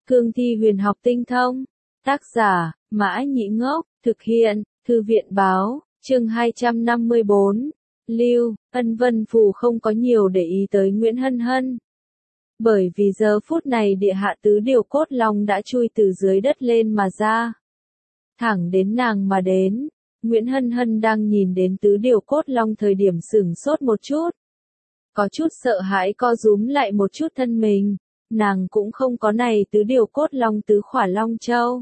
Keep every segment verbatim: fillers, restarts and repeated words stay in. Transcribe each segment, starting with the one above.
Cương thi huyền học tinh thông. Tác giả, Mã Nhĩ Ngốc, thực hiện, Thư viện Báo, chương hai trăm năm mươi bốn. Lưu, Ân Vân Phù không có nhiều để ý tới Nguyễn Hân Hân. Bởi vì giờ phút này địa hạ tứ điều cốt long đã chui từ dưới đất lên mà ra. Thẳng đến nàng mà đến, Nguyễn Hân Hân đang nhìn đến tứ điều cốt long thời điểm sửng sốt một chút. Có chút sợ hãi co rúm lại một chút thân mình, nàng cũng không có này tứ điều cốt long tứ khỏa long châu.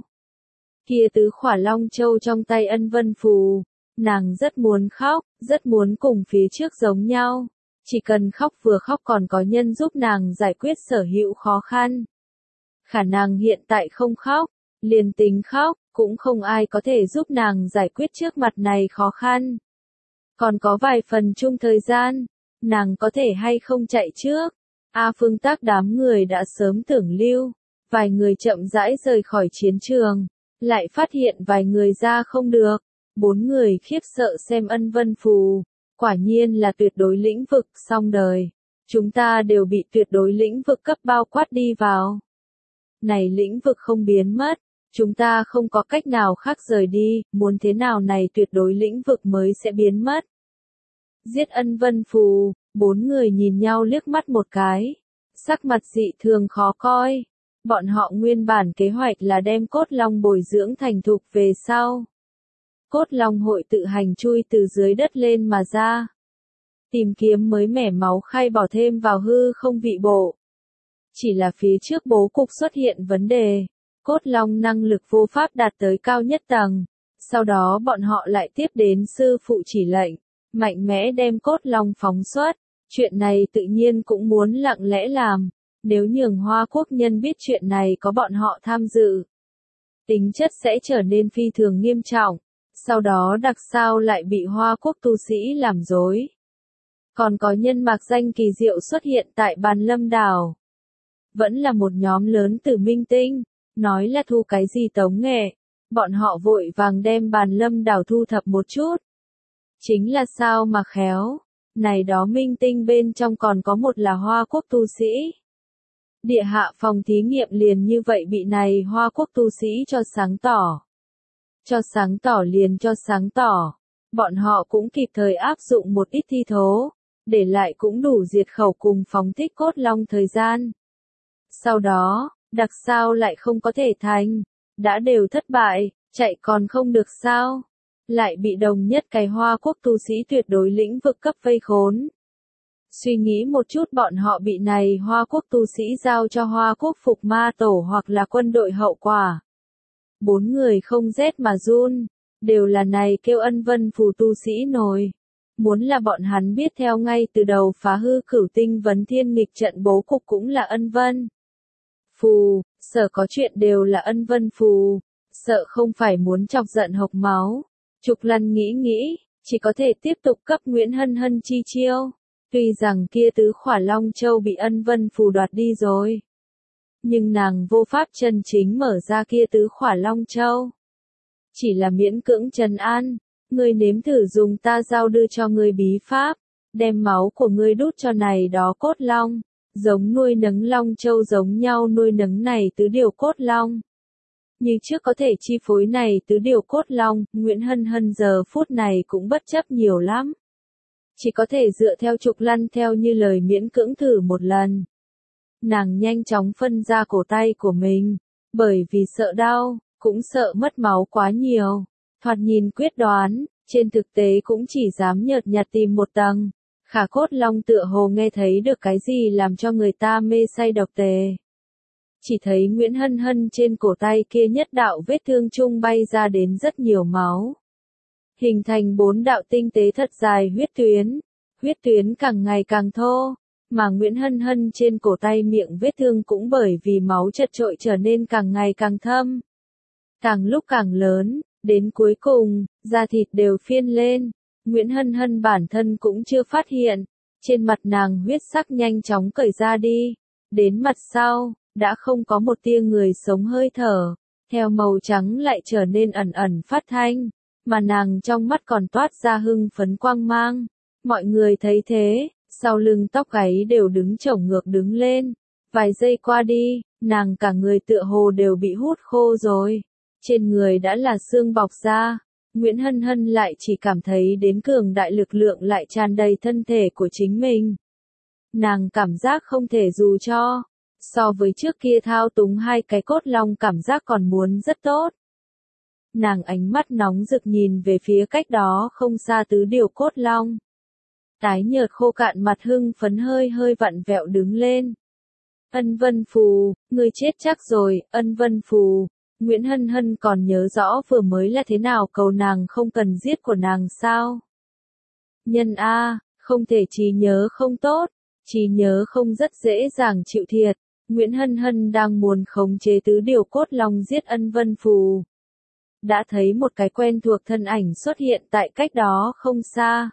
Kia tứ khỏa long châu trong tay Ân Vân Phù, nàng rất muốn khóc, rất muốn cùng phía trước giống nhau. Chỉ cần khóc vừa khóc còn có nhân giúp nàng giải quyết sở hữu khó khăn. Khả năng hiện tại không khóc, liền tính khóc, cũng không ai có thể giúp nàng giải quyết trước mặt này khó khăn. Còn có vài phần chung thời gian, nàng có thể hay không chạy trước. A Phương Tác đám người đã sớm tưởng lưu, vài người chậm rãi rời khỏi chiến trường, lại phát hiện vài người ra không được. Bốn người khiếp sợ xem Ân Vân Phù. Quả nhiên là tuyệt đối lĩnh vực xong đời. Chúng ta đều bị tuyệt đối lĩnh vực cấp bao quát đi vào. Này lĩnh vực không biến mất. Chúng ta không có cách nào khác rời đi. Muốn thế nào này tuyệt đối lĩnh vực mới sẽ biến mất. Giết Ân Vân Phù. Bốn người nhìn nhau liếc mắt một cái. Sắc mặt dị thường khó coi. Bọn họ nguyên bản kế hoạch là đem cốt long bồi dưỡng thành thục về sau. Cốt long hội tự hành chui từ dưới đất lên mà ra. Tìm kiếm mới mẻ máu khai bỏ thêm vào hư không vị bộ. Chỉ là phía trước bố cục xuất hiện vấn đề. Cốt long năng lực vô pháp đạt tới cao nhất tầng. Sau đó bọn họ lại tiếp đến sư phụ chỉ lệnh. Mạnh mẽ đem cốt long phóng xuất. Chuyện này tự nhiên cũng muốn lặng lẽ làm. Nếu nhường Hoa Quốc nhân biết chuyện này có bọn họ tham dự. Tính chất sẽ trở nên phi thường nghiêm trọng. Sau đó đặc sao lại bị Hoa Quốc tu sĩ làm dối. Còn có nhân mạc danh kỳ diệu xuất hiện tại Bàn Lâm Đảo. Vẫn là một nhóm lớn từ minh tinh, nói là thu cái gì tống nghệ. Bọn họ vội vàng đem Bàn Lâm Đảo thu thập một chút. Chính là sao mà khéo, này đó minh tinh bên trong còn có một là Hoa Quốc tu sĩ. Địa hạ phòng thí nghiệm liền như vậy bị này Hoa Quốc tu sĩ cho sáng tỏ. Cho sáng tỏ liền cho sáng tỏ, bọn họ cũng kịp thời áp dụng một ít thi thố, để lại cũng đủ diệt khẩu cùng phóng thích cốt long thời gian. Sau đó, đặc sao lại không có thể thành, đã đều thất bại, chạy còn không được sao, lại bị đồng nhất cái Hoa Quốc tu sĩ tuyệt đối lĩnh vực cấp vây khốn. Suy nghĩ một chút bọn họ bị này Hoa Quốc tu sĩ giao cho Hoa Quốc phục ma tổ hoặc là quân đội hậu quả. Bốn người không rét mà run, đều là này kêu Ân Vân Phù tu sĩ nổi. Muốn là bọn hắn biết theo ngay từ đầu phá hư cửu tinh vấn thiên nghịch trận bố cục cũng là Ân Vân Phù, sợ có chuyện đều là Ân Vân Phù, sợ không phải muốn chọc giận hộc máu. Trục Lân nghĩ nghĩ, chỉ có thể tiếp tục cấp Nguyễn Hân Hân chi chiêu. Tuy rằng kia tứ khỏa long châu bị Ân Vân Phù đoạt đi rồi. Nhưng nàng vô pháp chân chính mở ra kia tứ khỏa long châu. Chỉ là miễn cưỡng trấn an, ngươi nếm thử dùng ta giao đưa cho ngươi bí pháp, đem máu của ngươi đút cho này đó cốt long, giống nuôi nấng long châu giống nhau nuôi nấng này tứ điều cốt long. Như trước có thể chi phối này tứ điều cốt long, Nguyễn Hân Hân giờ phút này cũng bất chấp nhiều lắm. Chỉ có thể dựa theo Trục Lân theo như lời miễn cưỡng thử một lần. Nàng nhanh chóng phân ra cổ tay của mình, bởi vì sợ đau, cũng sợ mất máu quá nhiều. Thoạt nhìn quyết đoán, trên thực tế cũng chỉ dám nhợt nhạt tìm một tầng. Khả cốt long tựa hồ nghe thấy được cái gì làm cho người ta mê say độc tề. Chỉ thấy Nguyễn Hân Hân trên cổ tay kia nhất đạo vết thương chung bay ra đến rất nhiều máu. Hình thành bốn đạo tinh tế thật dài huyết tuyến. Huyết tuyến càng ngày càng thô. Mà Nguyễn Hân Hân trên cổ tay miệng vết thương cũng bởi vì máu chật trội trở nên càng ngày càng thâm. Càng lúc càng lớn, đến cuối cùng, da thịt đều phiên lên. Nguyễn Hân Hân bản thân cũng chưa phát hiện. Trên mặt nàng huyết sắc nhanh chóng cởi ra đi. Đến mặt sau, đã không có một tia người sống hơi thở. Theo màu trắng lại trở nên ẩn ẩn phát thanh. Mà nàng trong mắt còn toát ra hưng phấn quang mang. Mọi người thấy thế. Sau lưng tóc gáy đều đứng chổng ngược đứng lên. Vài giây qua đi, nàng cả người tựa hồ đều bị hút khô rồi. Trên người đã là xương bọc ra, Nguyễn Hân Hân lại chỉ cảm thấy đến cường đại lực lượng lại tràn đầy thân thể của chính mình. Nàng cảm giác không thể dù cho, so với trước kia thao túng hai cái cốt long cảm giác còn muốn rất tốt. Nàng ánh mắt nóng rực nhìn về phía cách đó không xa tứ điều cốt long. Tái nhợt khô cạn mặt hưng phấn hơi hơi vặn vẹo đứng lên. Ân Vân Phù, ngươi chết chắc rồi, Ân Vân Phù. Nguyễn Hân Hân còn nhớ rõ vừa mới là thế nào cầu nàng không cần giết của nàng sao? Nhân A, không thể trí nhớ không tốt, trí nhớ không rất dễ dàng chịu thiệt. Nguyễn Hân Hân đang muốn khống chế tứ điều cốt long giết Ân Vân Phù. Đã thấy một cái quen thuộc thân ảnh xuất hiện tại cách đó không xa.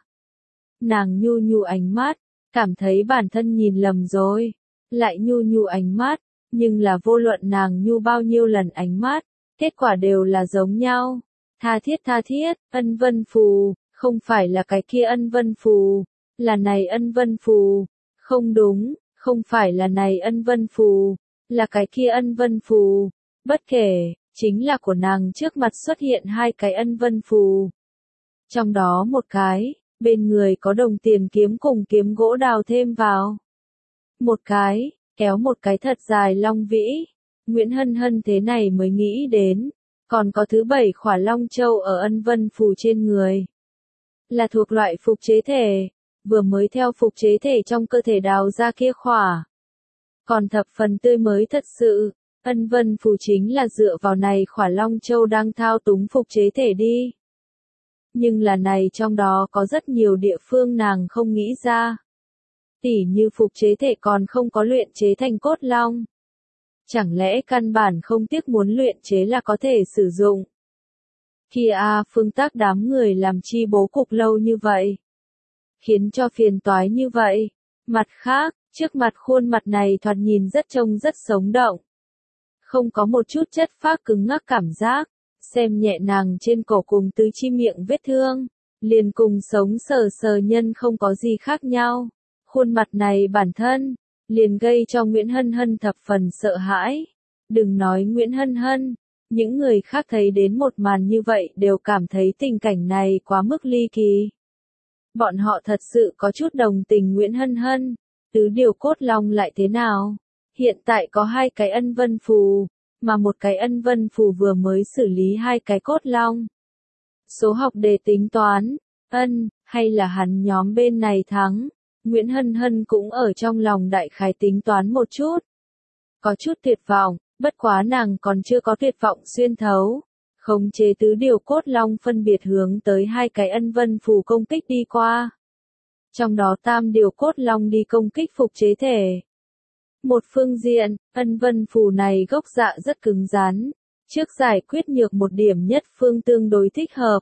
Nàng nhu nhu ánh mắt, cảm thấy bản thân nhìn lầm rồi. Lại nhu nhu ánh mắt, nhưng là vô luận nàng nhu bao nhiêu lần ánh mắt, kết quả đều là giống nhau. Tha thiết tha thiết, Ân Vân Phù, không phải là cái kia Ân Vân Phù, là này Ân Vân Phù. Không đúng, không phải là này Ân Vân Phù, là cái kia Ân Vân Phù. Bất kể, chính là của nàng trước mặt xuất hiện hai cái Ân Vân Phù. Trong đó một cái, bên người có đồng tiền kiếm cùng kiếm gỗ đào thêm vào. Một cái, kéo một cái thật dài long vĩ. Nguyễn Hân Hân thế này mới nghĩ đến, còn có thứ bảy khỏa long châu ở Ân Vân Phù trên người. Là thuộc loại phục chế thể, vừa mới theo phục chế thể trong cơ thể đào ra kia khỏa. Còn thập phần tươi mới thật sự, Ân Vân Phù chính là dựa vào này khỏa long châu đang thao túng phục chế thể đi. Nhưng là này trong đó có rất nhiều địa phương nàng không nghĩ ra. Tỉ như phục chế thể còn không có luyện chế thành cốt long. Chẳng lẽ căn bản không tiếc muốn luyện chế là có thể sử dụng. Kia a Phương Tác đám người làm chi bố cục lâu như vậy. Khiến cho phiền toái như vậy. Mặt khác, trước mặt khuôn mặt này thoạt nhìn rất trông rất sống động. Không có một chút chất phác cứng ngắc cảm giác. Xem nhẹ nàng trên cổ cùng tứ chi miệng vết thương. Liền cùng sống sờ sờ nhân không có gì khác nhau. Khuôn mặt này bản thân, liền gây cho Nguyễn Hân Hân thập phần sợ hãi. Đừng nói Nguyễn Hân Hân, những người khác thấy đến một màn như vậy đều cảm thấy tình cảnh này quá mức ly kỳ. Bọn họ thật sự có chút đồng tình Nguyễn Hân Hân, tứ điều cốt long lại thế nào? Hiện tại có hai cái Ân Vân Phù, mà một cái Ân Vân Phù vừa mới xử lý hai cái cốt long. Số học đề tính toán, ân, hay là hắn nhóm bên này thắng? Nguyễn Hân Hân cũng ở trong lòng đại khái tính toán một chút. Có chút tuyệt vọng, bất quá nàng còn chưa có tuyệt vọng xuyên thấu. Khống chế tứ điều cốt long phân biệt hướng tới hai cái Ân Vân Phù công kích đi qua. Trong đó tam điều cốt long đi công kích phục chế thể. Một phương diện, Ân Vân Phù này gốc dạ rất cứng rắn. Trước giải quyết nhược một điểm nhất phương tương đối thích hợp.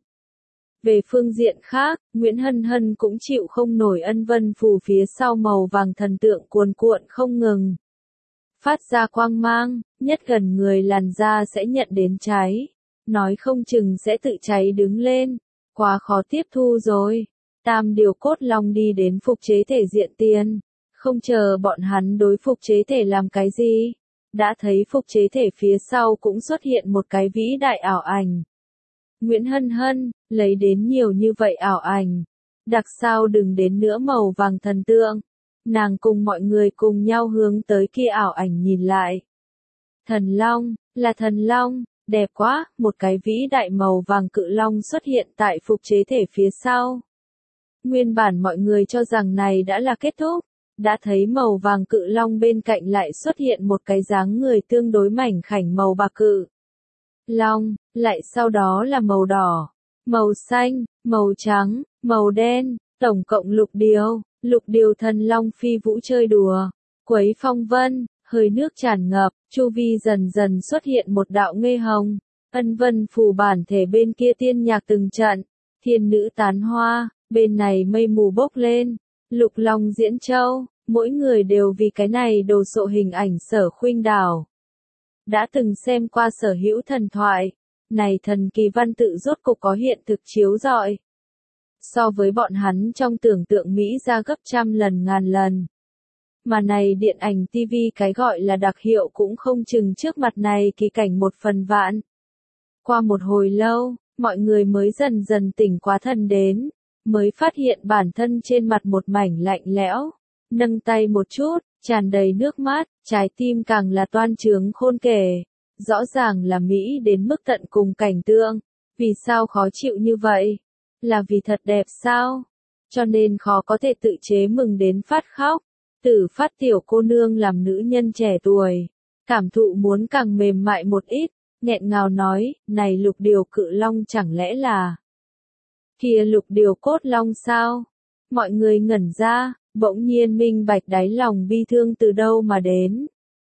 Về phương diện khác, Nguyễn Hân Hân cũng chịu không nổi Ân Vân Phù phía sau màu vàng thần tượng cuồn cuộn không ngừng. Phát ra quang mang, nhất gần người làn da sẽ nhận đến cháy. Nói không chừng sẽ tự cháy đứng lên. Quá khó tiếp thu rồi. Tam điều cốt long đi đến phục chế thể diện tiền. Không chờ bọn hắn đối phục chế thể làm cái gì. Đã thấy phục chế thể phía sau cũng xuất hiện một cái vĩ đại ảo ảnh. Nguyễn Hân Hân, lấy đến nhiều như vậy ảo ảnh. Đặc sao đừng đến nữa màu vàng thần tượng. Nàng cùng mọi người cùng nhau hướng tới kia ảo ảnh nhìn lại. Thần long, là thần long, đẹp quá, một cái vĩ đại màu vàng cự long xuất hiện tại phục chế thể phía sau. Nguyên bản mọi người cho rằng này đã là kết thúc. Đã thấy màu vàng cự long bên cạnh lại xuất hiện một cái dáng người tương đối mảnh khảnh màu bạc cự long, lại sau đó là màu đỏ, màu xanh, màu trắng, màu đen, tổng cộng lục điều, lục điều thần long phi vũ chơi đùa, quấy phong vân, hơi nước tràn ngập, chu vi dần dần xuất hiện một đạo ngây hồng, Ân Vân Phù bản thể bên kia tiên nhạc từng trận, thiên nữ tán hoa, bên này mây mù bốc lên, lục long diễn châu, mỗi người đều vì cái này đồ sộ hình ảnh Sở Khuynh Đảo. Đã từng xem qua sở hữu thần thoại, này thần kỳ văn tự rốt cục có hiện thực chiếu rọi. So với bọn hắn trong tưởng tượng Mỹ ra gấp trăm lần ngàn lần. Mà này điện ảnh ti vi cái gọi là đặc hiệu cũng không chừng trước mặt này kỳ cảnh một phần vạn. Qua một hồi lâu, mọi người mới dần dần tỉnh quá thần đến, mới phát hiện bản thân trên mặt một mảnh lạnh lẽo, nâng tay một chút, tràn đầy nước mắt, trái tim càng là toan trướng khôn kể. Rõ ràng là Mỹ đến mức tận cùng cảnh tượng, vì sao khó chịu như vậy? Là vì thật đẹp sao? Cho nên khó có thể tự chế mừng đến phát khóc. Tử Phát tiểu cô nương làm nữ nhân trẻ tuổi, cảm thụ muốn càng mềm mại một ít, nghẹn ngào nói, này Lục Điều Cự Long chẳng lẽ là kia Lục Điều Cốt Long sao? Mọi người ngẩn ra, bỗng nhiên minh bạch đáy lòng bi thương từ đâu mà đến.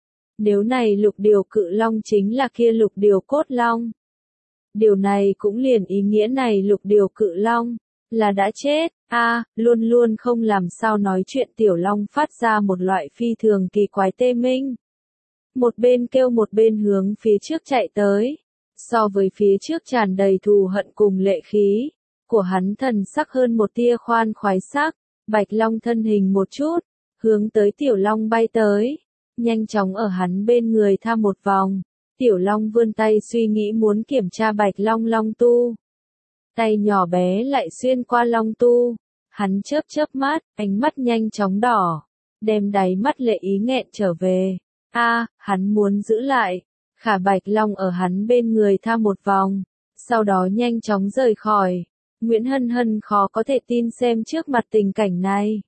Nếu này Lục Điều Cự Long chính là kia Lục Điều Cốt Long, điều này cũng liền ý nghĩa này Lục Điều Cự Long là đã chết. A, à, luôn luôn không làm sao nói chuyện tiểu long phát ra một loại phi thường kỳ quái tê minh. Một bên kêu một bên hướng phía trước chạy tới. So với phía trước tràn đầy thù hận cùng lệ khí, của hắn thần sắc hơn một tia khoan khoái sắc, Bạch Long thân hình một chút, hướng tới tiểu long bay tới, nhanh chóng ở hắn bên người tham một vòng. Tiểu long vươn tay suy nghĩ muốn kiểm tra Bạch Long long tu. Tay nhỏ bé lại xuyên qua long tu, hắn chớp chớp mắt, ánh mắt nhanh chóng đỏ, đem đáy mắt lệ ý nghẹn trở về. A, à, hắn muốn giữ lại, khả Bạch Long ở hắn bên người tham một vòng, sau đó nhanh chóng rời khỏi. Nguyễn Hân Hân khó có thể tin xem trước mặt tình cảnh này.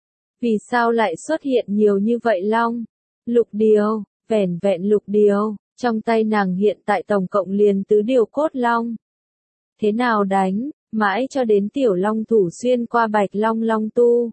Vì sao lại xuất hiện nhiều như vậy long? Lục điều, vẻn vẹn lục điều, trong tay nàng hiện tại tổng cộng liền tứ điều cốt long. Thế nào đánh, mãi cho đến tiểu long thủ xuyên qua Bạch Long long tu.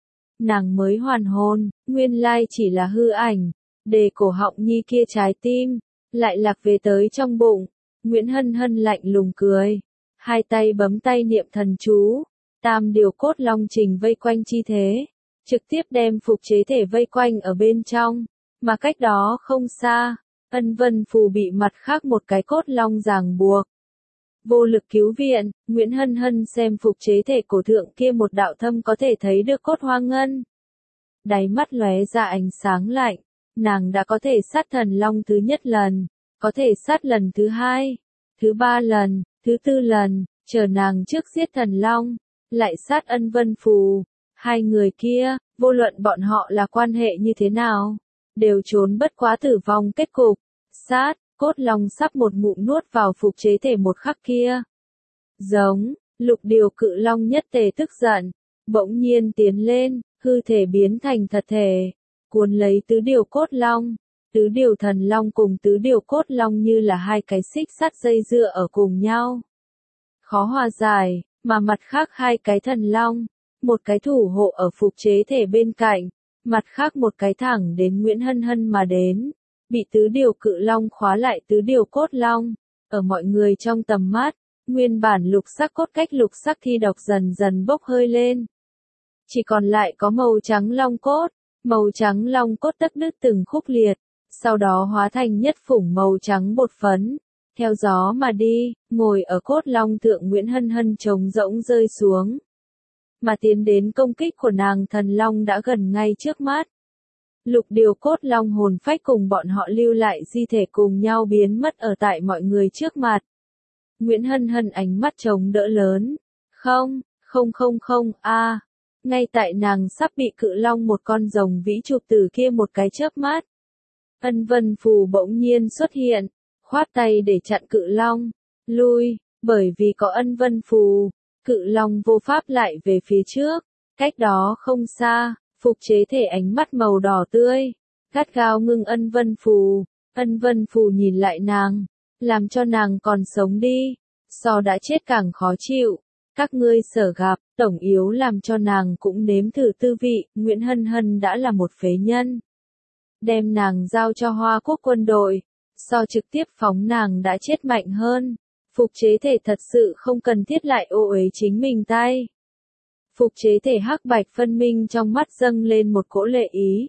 Nàng mới hoàn hồn, nguyên lai chỉ là hư ảnh, đề cổ họng nhi kia trái tim, lại lạc về tới trong bụng. Nguyễn Hân Hân lạnh lùng cười, hai tay bấm tay niệm thần chú, tam điều cốt long trình vây quanh chi thế, trực tiếp đem phục chế thể vây quanh ở bên trong, mà cách đó không xa, Ân Vân Phù bị mặt khác một cái cốt long ràng buộc. Vô lực cứu viện, Nguyễn Hân Hân xem phục chế thể cổ thượng kia một đạo thâm có thể thấy được cốt hoa ngân. Đáy mắt lóe ra ánh sáng lạnh, nàng đã có thể sát thần long thứ nhất lần, có thể sát lần thứ hai, thứ ba lần, thứ tư lần, chờ nàng trước giết thần long, lại sát Ân Vân Phù. Hai người kia, vô luận bọn họ là quan hệ như thế nào, đều trốn bất quá tử vong kết cục. Sát, cốt long sắp một ngụm nuốt vào phục chế thể một khắc kia. Giống, Lục Điều Cự Long nhất tề tức giận, bỗng nhiên tiến lên, hư thể biến thành thật thể, cuốn lấy tứ điều cốt long. Tứ điều thần long cùng tứ điều cốt long như là hai cái xích sắt dây dưa ở cùng nhau. Khó hòa giải, mà mặt khác hai cái thần long, một cái thủ hộ ở phục chế thể bên cạnh, mặt khác một cái thẳng đến Nguyễn Hân Hân mà đến. Bị tứ điều cự long khóa lại tứ điều cốt long, ở mọi người trong tầm mắt, nguyên bản lục sắc cốt cách lục sắc thi độc dần dần bốc hơi lên. Chỉ còn lại có màu trắng long cốt, màu trắng long cốt tắc đứt từng khúc liệt, sau đó hóa thành nhất phủng màu trắng bột phấn, theo gió mà đi, ngồi ở cốt long thượng Nguyễn Hân Hân trống rỗng rơi xuống. Mà tiến đến công kích của nàng thần long đã gần ngay trước mắt. Lục điều cốt long hồn phách cùng bọn họ lưu lại di thể cùng nhau biến mất ở tại mọi người trước mặt. Nguyễn Hân Hân ánh mắt trống đỡ lớn. Không, không không không, a à. Ngay tại nàng sắp bị cự long một con rồng vĩ chụp từ kia một cái chớp mắt. Ân Vân Phù bỗng nhiên xuất hiện, khoát tay để chặn cự long. Lui, bởi vì có Ân Vân Phù, cự long vô pháp lại về phía trước. Cách đó không xa. Phục chế thể ánh mắt màu đỏ tươi, gắt gao ngưng Ân Vân Phù. Ân Vân Phù nhìn lại nàng, làm cho nàng còn sống đi, so đã chết càng khó chịu. Các ngươi sở gặp, tổng yếu làm cho nàng cũng nếm thử tư vị. Nguyễn Hân Hân đã là một phế nhân, đem nàng giao cho Hoa Quốc quân đội, so trực tiếp phóng nàng đã chết mạnh hơn. Phục chế thể thật sự không cần thiết lại ô uế chính mình tay. Phục chế thể hắc bạch phân minh trong mắt dâng lên một cỗ lệ ý.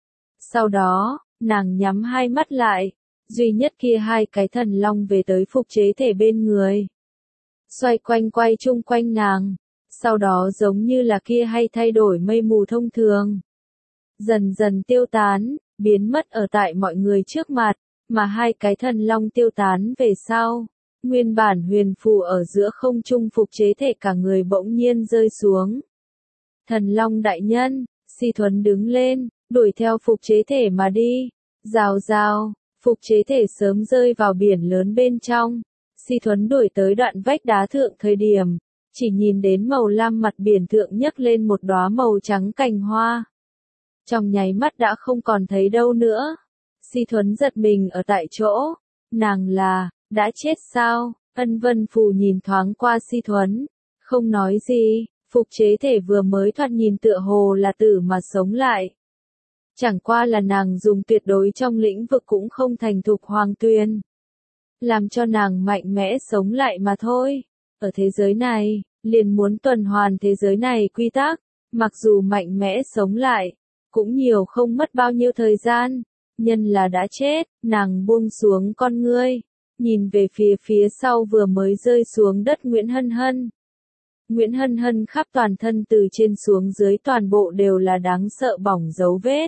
Sau đó, nàng nhắm hai mắt lại, duy nhất kia hai cái thần long về tới phục chế thể bên người. Xoay quanh quay chung quanh nàng, sau đó giống như là kia hay thay đổi mây mù thông thường. dần dần tiêu tán, biến mất ở tại mọi người trước mặt, mà hai cái thần long tiêu tán về sau. Nguyên bản huyền phù ở giữa không trung phục chế thể cả người bỗng nhiên rơi xuống. Thần long đại nhân, Si Thuấn đứng lên, đuổi theo phục chế thể mà đi. Rào rào, phục chế thể sớm rơi vào biển lớn bên trong. Si Thuấn đuổi tới đoạn vách đá thượng thời điểm, chỉ nhìn đến màu lam mặt biển thượng nhấc lên một đóa màu trắng cành hoa. Trong nháy mắt đã không còn thấy đâu nữa. Si Thuấn giật mình ở tại chỗ. Nàng là, đã chết sao? Ân Vân Phù nhìn thoáng qua Si Thuấn, không nói gì. Phục chế thể vừa mới thoạt nhìn tựa hồ là tử mà sống lại. Chẳng qua là nàng dùng tuyệt đối trong lĩnh vực cũng không thành thục hoàng tuyền. Làm cho nàng mạnh mẽ sống lại mà thôi. Ở thế giới này, liền muốn tuần hoàn thế giới này quy tắc. Mặc dù mạnh mẽ sống lại, cũng nhiều không mất bao nhiêu thời gian. Nhân là đã chết, nàng buông xuống con ngươi. Nhìn về phía phía sau vừa mới rơi xuống đất Nguyễn Hân Hân. Nguyễn Hân Hân khắp toàn thân từ trên xuống dưới toàn bộ đều là đáng sợ bỏng dấu vết.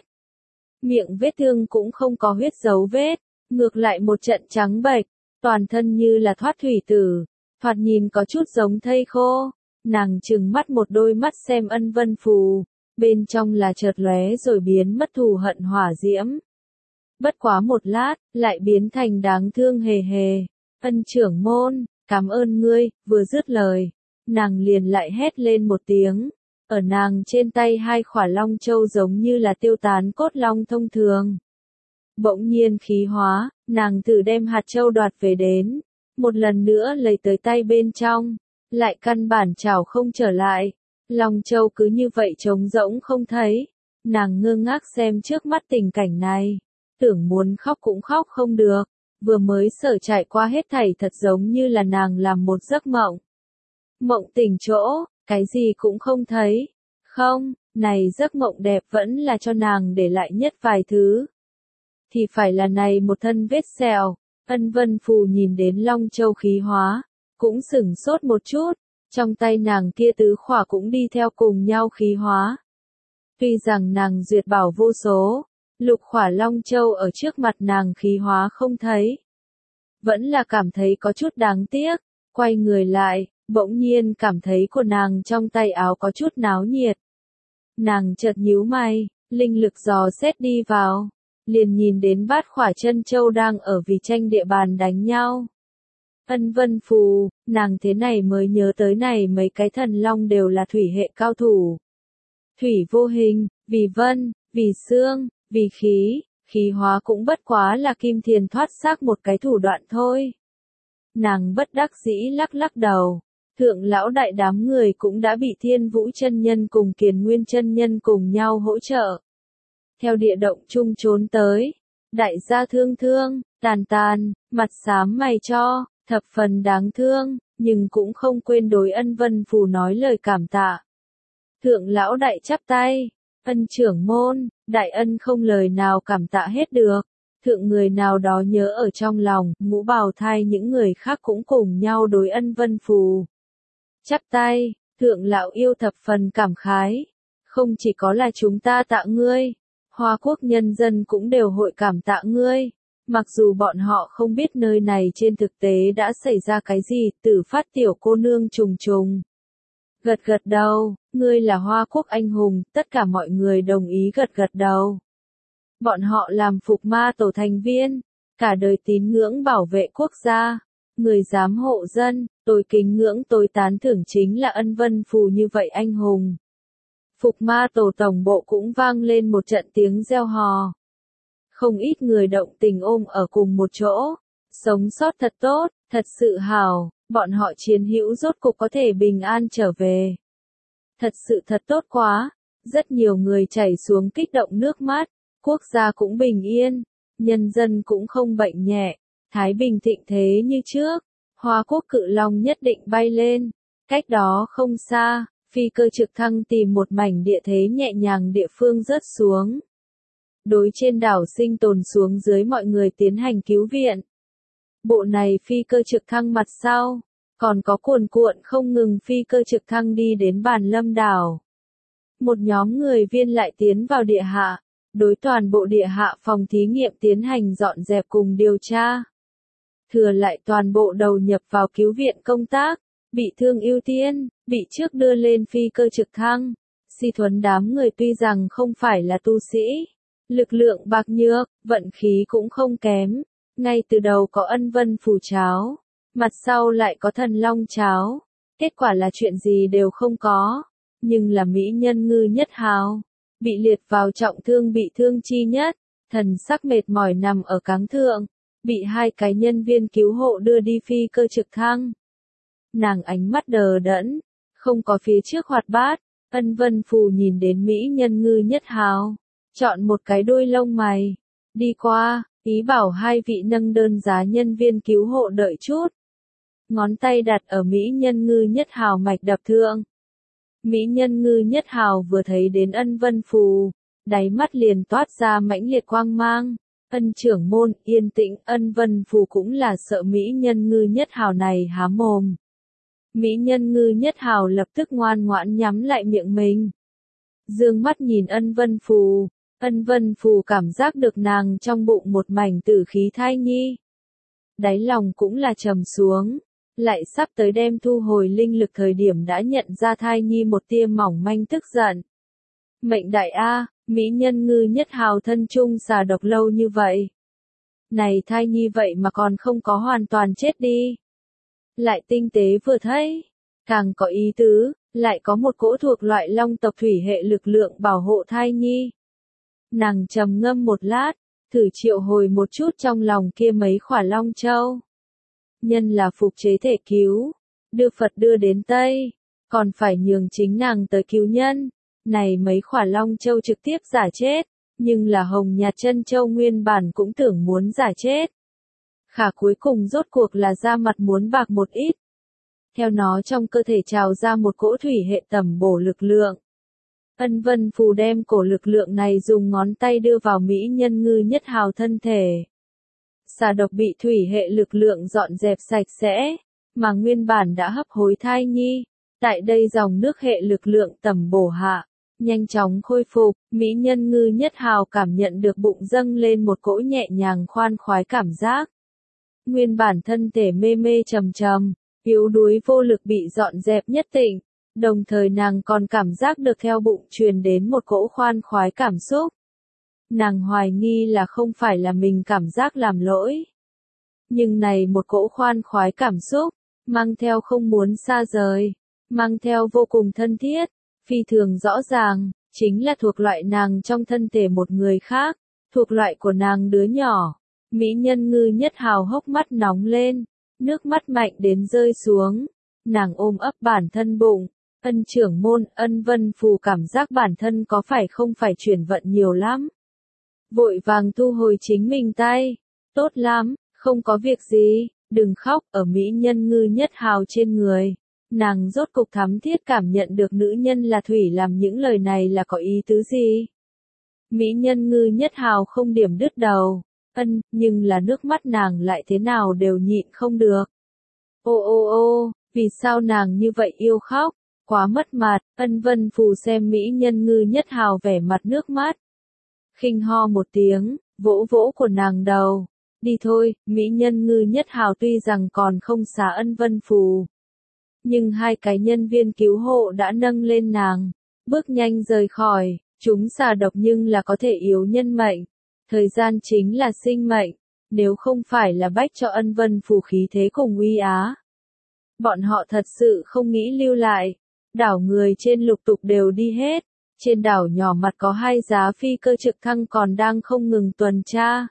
Miệng vết thương cũng không có huyết dấu vết, ngược lại một trận trắng bệch, toàn thân như là thoát thủy tử, thoạt nhìn có chút giống thây khô. Nàng trừng mắt một đôi mắt xem Ân Vân Phù, bên trong là chợt lóe rồi biến mất thù hận hỏa diễm. Bất quá một lát, lại biến thành đáng thương hề hề. Ân trưởng môn, cảm ơn ngươi, vừa dứt lời. Nàng liền lại hét lên một tiếng, ở nàng trên tay hai khỏa long châu giống như là tiêu tán cốt long thông thường. Bỗng nhiên khí hóa, nàng thử đem hạt châu đoạt về đến, một lần nữa lấy tới tay bên trong, lại căn bản chảo không trở lại. Long châu cứ như vậy trống rỗng không thấy, nàng ngơ ngác xem trước mắt tình cảnh này, tưởng muốn khóc cũng khóc không được, vừa mới sở trải qua hết thảy thật giống như là nàng làm một giấc mộng. Mộng tỉnh chỗ, cái gì cũng không thấy. Không, này giấc mộng đẹp vẫn là cho nàng để lại nhất vài thứ. Thì phải là này một thân vết sẹo. Ân Vân Phù nhìn đến Long Châu khí hóa, cũng sửng sốt một chút, trong tay nàng kia tứ khỏa cũng đi theo cùng nhau khí hóa. Tuy rằng nàng duyệt bảo vô số, lục khỏa Long Châu ở trước mặt nàng khí hóa không thấy. Vẫn là cảm thấy có chút đáng tiếc, quay người lại. Bỗng nhiên cảm thấy của nàng trong tay áo có chút náo nhiệt. Nàng chợt nhíu mày, linh lực dò xét đi vào, liền nhìn đến bát khỏa chân châu đang ở vì tranh địa bàn đánh nhau. Ân Vân Phù, nàng thế này mới nhớ tới này mấy cái thần long đều là thủy hệ cao thủ. Thủy vô hình, vì vân, vì xương, vì khí, khí hóa cũng bất quá là kim thiền thoát xác một cái thủ đoạn thôi. Nàng bất đắc dĩ lắc lắc đầu. Thượng lão đại đám người cũng đã bị Thiên Vũ chân nhân cùng Kiền Nguyên chân nhân cùng nhau hỗ trợ. Theo địa động chung trốn tới, đại gia thương thương, tàn tàn, mặt xám mày cho, thập phần đáng thương, nhưng cũng không quên đối Ân Vân Phù nói lời cảm tạ. Thượng lão đại chắp tay, Ân trưởng môn, đại ân không lời nào cảm tạ hết được. Thượng người nào đó nhớ ở trong lòng, Ngũ Bào Thai những người khác cũng cùng nhau đối Ân Vân Phù. Chắp tay, thượng lão yêu thập phần cảm khái. Không chỉ có là chúng ta tạ ngươi, Hoa Quốc nhân dân cũng đều hội cảm tạ ngươi. Mặc dù bọn họ không biết nơi này trên thực tế đã xảy ra cái gì, Tử Phát tiểu cô nương trùng trùng. Gật gật đầu, ngươi là Hoa Quốc anh hùng, tất cả mọi người đồng ý gật gật đầu. Bọn họ làm phục ma tổ thành viên, cả đời tín ngưỡng bảo vệ quốc gia. Người dám hộ dân, tôi kính ngưỡng tôi tán thưởng chính là Ân Vân Phù như vậy anh hùng. Phục ma tổ tổng bộ cũng vang lên một trận tiếng reo hò. Không ít người động tình ôm ở cùng một chỗ. Sống sót thật tốt, thật sự hào, bọn họ chiến hữu rốt cục có thể bình an trở về. Thật sự thật tốt quá, rất nhiều người chảy xuống kích động nước mắt, quốc gia cũng bình yên, nhân dân cũng không bệnh nhẹ. Thái Bình thịnh thế như trước, Hoa Quốc cự long nhất định bay lên. Cách đó không xa, phi cơ trực thăng tìm một mảnh địa thế nhẹ nhàng địa phương rớt xuống. Đối trên đảo sinh tồn xuống dưới mọi người tiến hành cứu viện. Bộ này phi cơ trực thăng mặt sau, còn có cuồn cuộn không ngừng phi cơ trực thăng đi đến Bàn Lâm đảo. Một nhóm người viên lại tiến vào địa hạ, đối toàn bộ địa hạ phòng thí nghiệm tiến hành dọn dẹp cùng điều tra. Thừa lại toàn bộ đầu nhập vào cứu viện công tác, bị thương ưu tiên, bị trước đưa lên phi cơ trực thăng. Si Thuấn đám người tuy rằng không phải là tu sĩ, lực lượng bạc nhược, vận khí cũng không kém. Ngay từ đầu có ân vân phù cháo, mặt sau lại có thần long cháo. Kết quả là chuyện gì đều không có. Nhưng là mỹ nhân Ngư Nhất Hào, bị liệt vào trọng thương bị thương chi nhất, thần sắc mệt mỏi nằm ở cáng thượng, bị hai cái nhân viên cứu hộ đưa đi phi cơ trực thăng. Nàng ánh mắt đờ đẫn, không có phía trước hoạt bát. Ân vân phù nhìn đến mỹ nhân Ngư Nhất Hào, chọn một cái đuôi lông mày, đi qua, ý bảo hai vị nâng đơn giá nhân viên cứu hộ đợi chút. Ngón tay đặt ở mỹ nhân Ngư Nhất Hào mạch đập thượng. Mỹ nhân Ngư Nhất Hào vừa thấy đến ân vân phù, đáy mắt liền toát ra mãnh liệt quang mang. Ân trưởng môn, yên tĩnh, ân vân phù cũng là sợ mỹ nhân Ngư Nhất Hào này há mồm. Mỹ nhân Ngư Nhất Hào lập tức ngoan ngoãn nhắm lại miệng mình. Dương mắt nhìn ân vân phù, ân vân phù cảm giác được nàng trong bụng một mảnh tử khí thai nhi. Đáy lòng cũng là trầm xuống, lại sắp tới đem thu hồi linh lực thời điểm đã nhận ra thai nhi một tia mỏng manh tức giận. Mệnh đại A, mỹ nhân Ngư Nhất Hào thân chung xà độc lâu như vậy. Này thai nhi vậy mà còn không có hoàn toàn chết đi. Lại tinh tế vừa thấy, càng có ý tứ, lại có một cỗ thuộc loại long tộc thủy hệ lực lượng bảo hộ thai nhi. Nàng trầm ngâm một lát, thử triệu hồi một chút trong lòng kia mấy khỏa long châu. Nhân là phục chế thể cứu, đưa Phật đưa đến Tây, còn phải nhường chính nàng tới cứu nhân. Này mấy khỏa long châu trực tiếp giả chết, nhưng là hồng nhạt chân châu nguyên bản cũng tưởng muốn giả chết. Khả cuối cùng rốt cuộc là ra mặt muốn bạc một ít. Theo nó trong cơ thể trào ra một cỗ thủy hệ tầm bổ lực lượng. Ân vân phù đem cổ lực lượng này dùng ngón tay đưa vào mỹ nhân Ngư Nhất Hào thân thể. Xà độc bị thủy hệ lực lượng dọn dẹp sạch sẽ, mà nguyên bản đã hấp hối thai nhi. Tại đây dòng nước hệ lực lượng tầm bổ hạ, nhanh chóng khôi phục, mỹ nhân Ngư Nhất Hào cảm nhận được bụng dâng lên một cỗ nhẹ nhàng khoan khoái cảm giác. Nguyên bản thân thể mê mê trầm trầm, yếu đuối vô lực bị dọn dẹp nhất tịnh, đồng thời nàng còn cảm giác được theo bụng truyền đến một cỗ khoan khoái cảm xúc. Nàng hoài nghi là không phải là mình cảm giác làm lỗi. Nhưng này một cỗ khoan khoái cảm xúc, mang theo không muốn xa rời, mang theo vô cùng thân thiết, phi thường rõ ràng, chính là thuộc loại nàng trong thân thể một người khác, thuộc loại của nàng đứa nhỏ. Mỹ nhân Ngư Nhất Hào hốc mắt nóng lên, nước mắt mạnh đến rơi xuống, nàng ôm ấp bản thân bụng, ân trưởng môn, ân vân phù cảm giác bản thân có phải không phải chuyển vận nhiều lắm. Vội vàng thu hồi chính mình tay, tốt lắm, không có việc gì, đừng khóc, ở Mỹ nhân Ngư Nhất Hào trên người. Nàng rốt cục thắm thiết cảm nhận được nữ nhân là thủy làm những lời này là có ý tứ gì. Mỹ nhân Ngư Nhất Hào không điểm đứt đầu. Ân, nhưng là nước mắt nàng lại thế nào đều nhịn không được. Ô ô ô, vì sao nàng như vậy yêu khóc, quá mất mặt. Ân vân phù xem mỹ nhân Ngư Nhất Hào vẻ mặt nước mắt. Khinh ho một tiếng, vỗ vỗ của nàng đầu. Đi thôi, mỹ nhân Ngư Nhất Hào tuy rằng còn không xá ân vân phù. Nhưng hai cái nhân viên cứu hộ đã nâng lên nàng, bước nhanh rời khỏi, chúng xà độc nhưng là có thể yếu nhân mệnh. Thời gian chính là sinh mệnh, nếu không phải là bách cho ân vân phù khí thế cùng uy á. Bọn họ thật sự không nghĩ lưu lại, đảo người trên lục tục đều đi hết, trên đảo nhỏ mặt có hai giá phi cơ trực thăng còn đang không ngừng tuần tra.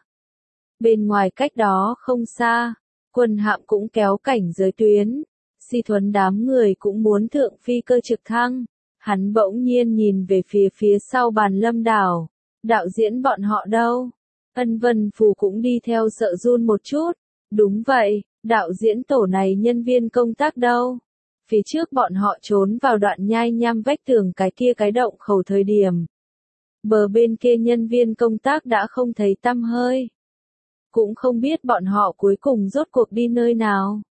Bên ngoài cách đó không xa, quân hạm cũng kéo cảnh giới tuyến, Si Thuấn đám người cũng muốn thượng phi cơ trực thăng, hắn bỗng nhiên nhìn về phía phía sau bàn lâm đảo. Đạo diễn bọn họ đâu? Ân vân phù cũng đi theo sợ run một chút. Đúng vậy, đạo diễn tổ này nhân viên công tác đâu? Phía trước bọn họ trốn vào đoạn nhai nhăm vách tường cái kia cái động khẩu thời điểm. Bờ bên kia nhân viên công tác đã không thấy tăm hơi. Cũng không biết bọn họ cuối cùng rốt cuộc đi nơi nào.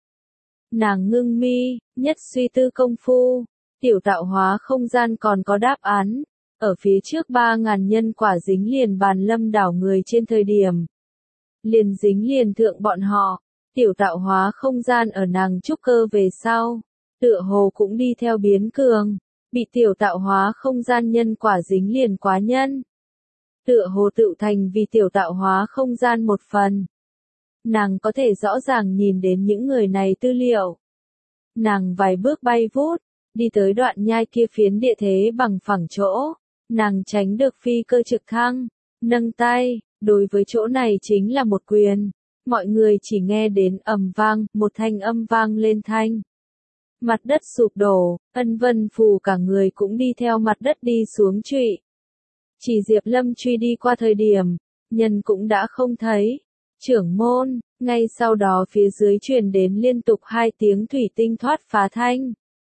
Nàng ngưng mi, nhất suy tư công phu, tiểu tạo hóa không gian còn có đáp án. ở phía trước ba ngàn nhân quả dính liền bàn lâm đảo người trên thời điểm. Liền dính liền thượng bọn họ, tiểu tạo hóa không gian ở nàng trúc cơ về sau, tựa hồ cũng đi theo biến cường, bị tiểu tạo hóa không gian nhân quả dính liền quá nhân. Tựa hồ tự thành vì tiểu tạo hóa không gian một phần. Nàng có thể rõ ràng nhìn đến những người này tư liệu. Nàng vài bước bay vút, đi tới đoạn nhai kia phiến địa thế bằng phẳng chỗ, nàng tránh được phi cơ trực thăng, nâng tay, đối với chỗ này chính là một quyền. Mọi người chỉ nghe đến ầm vang, một thanh âm vang lên thanh. Mặt đất sụp đổ, Ân Vân Phù cả người cũng đi theo mặt đất đi xuống trụy. Chỉ Diệp Lâm truy đi qua thời điểm, nhân cũng đã không thấy. Trưởng môn, ngay sau đó phía dưới truyền đến liên tục hai tiếng thủy tinh thoát phá thanh.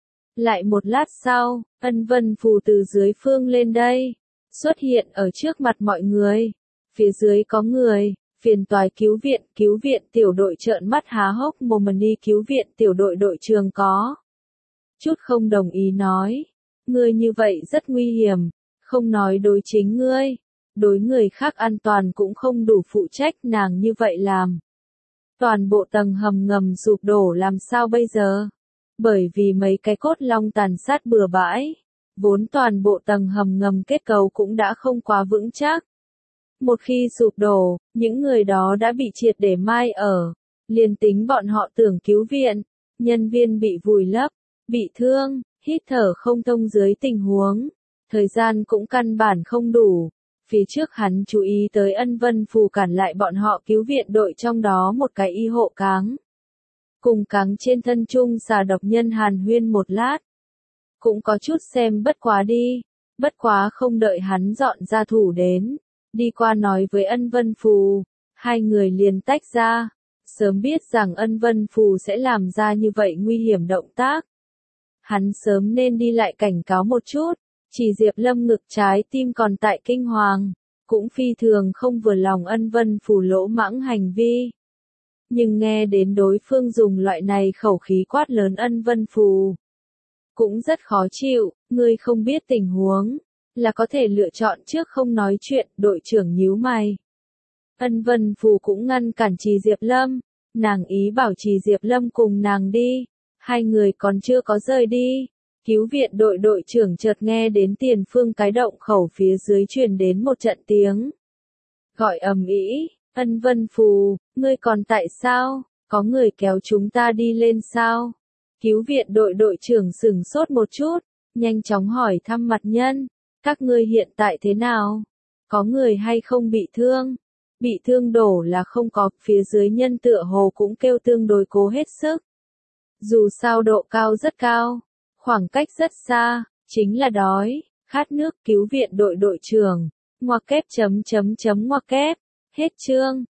Lại một lát sau, Ân Vân Phù từ dưới phương lên đây, xuất hiện ở trước mặt mọi người. Phía dưới có người, phiền toái cứu viện, cứu viện tiểu đội trợn mắt há hốc mồm đi cứu viện tiểu đội đội trường có. Chút không đồng ý nói, ngươi như vậy rất nguy hiểm, không nói đối chính ngươi, đối người khác an toàn cũng không đủ phụ trách nàng như vậy làm. Toàn bộ tầng hầm ngầm sụp đổ làm sao bây giờ? Bởi vì mấy cái cốt long tàn sát bừa bãi, vốn toàn bộ tầng hầm ngầm kết cấu cũng đã không quá vững chắc. Một khi sụp đổ, những người đó đã bị triệt để mai ở, liền tính bọn họ tưởng cứu viện, nhân viên bị vùi lấp, bị thương, hít thở không thông dưới tình huống, thời gian cũng căn bản không đủ. Phía trước hắn chú ý tới Ân Vân Phù cản lại bọn họ cứu viện đội trong đó một cái y hộ cáng. Cùng cáng trên thân chung xà độc nhân hàn huyên một lát. Cũng có chút xem bất quá đi, bất quá không đợi hắn dọn ra thủ đến. Đi qua nói với Ân Vân Phù, hai người liền tách ra, sớm biết rằng Ân Vân Phù sẽ làm ra như vậy nguy hiểm động tác. Hắn sớm nên đi lại cảnh cáo một chút, chỉ Diệp Lâm ngực trái tim còn tại kinh hoàng, cũng phi thường không vừa lòng Ân Vân Phù lỗ mãng hành vi. Nhưng nghe đến đối phương dùng loại này khẩu khí quát lớn Ân Vân Phù, cũng rất khó chịu, ngươi không biết tình huống. Là có thể lựa chọn trước không nói chuyện, đội trưởng nhíu mày. Ân Vân Phù cũng ngăn cản Trì Diệp Lâm, nàng ý bảo Trì Diệp Lâm cùng nàng đi, hai người còn chưa có rời đi. Cứu viện đội đội trưởng chợt nghe đến tiền phương cái động khẩu phía dưới truyền đến một trận tiếng. Gọi ầm ĩ, Ân Vân Phù, ngươi còn tại sao, có người kéo chúng ta đi lên sao? Cứu viện đội đội trưởng sửng sốt một chút, nhanh chóng hỏi thăm mặt nhân. Các ngươi hiện tại thế nào? Có người hay không bị thương? Bị thương đổ là không có, phía dưới nhân tựa hồ cũng kêu tương đối cố hết sức. Dù sao độ cao rất cao, khoảng cách rất xa, chính là đói, khát nước. Cứu viện đội đội trưởng, ngoặc kép chấm chấm chấm ngoặc kép, hết chương.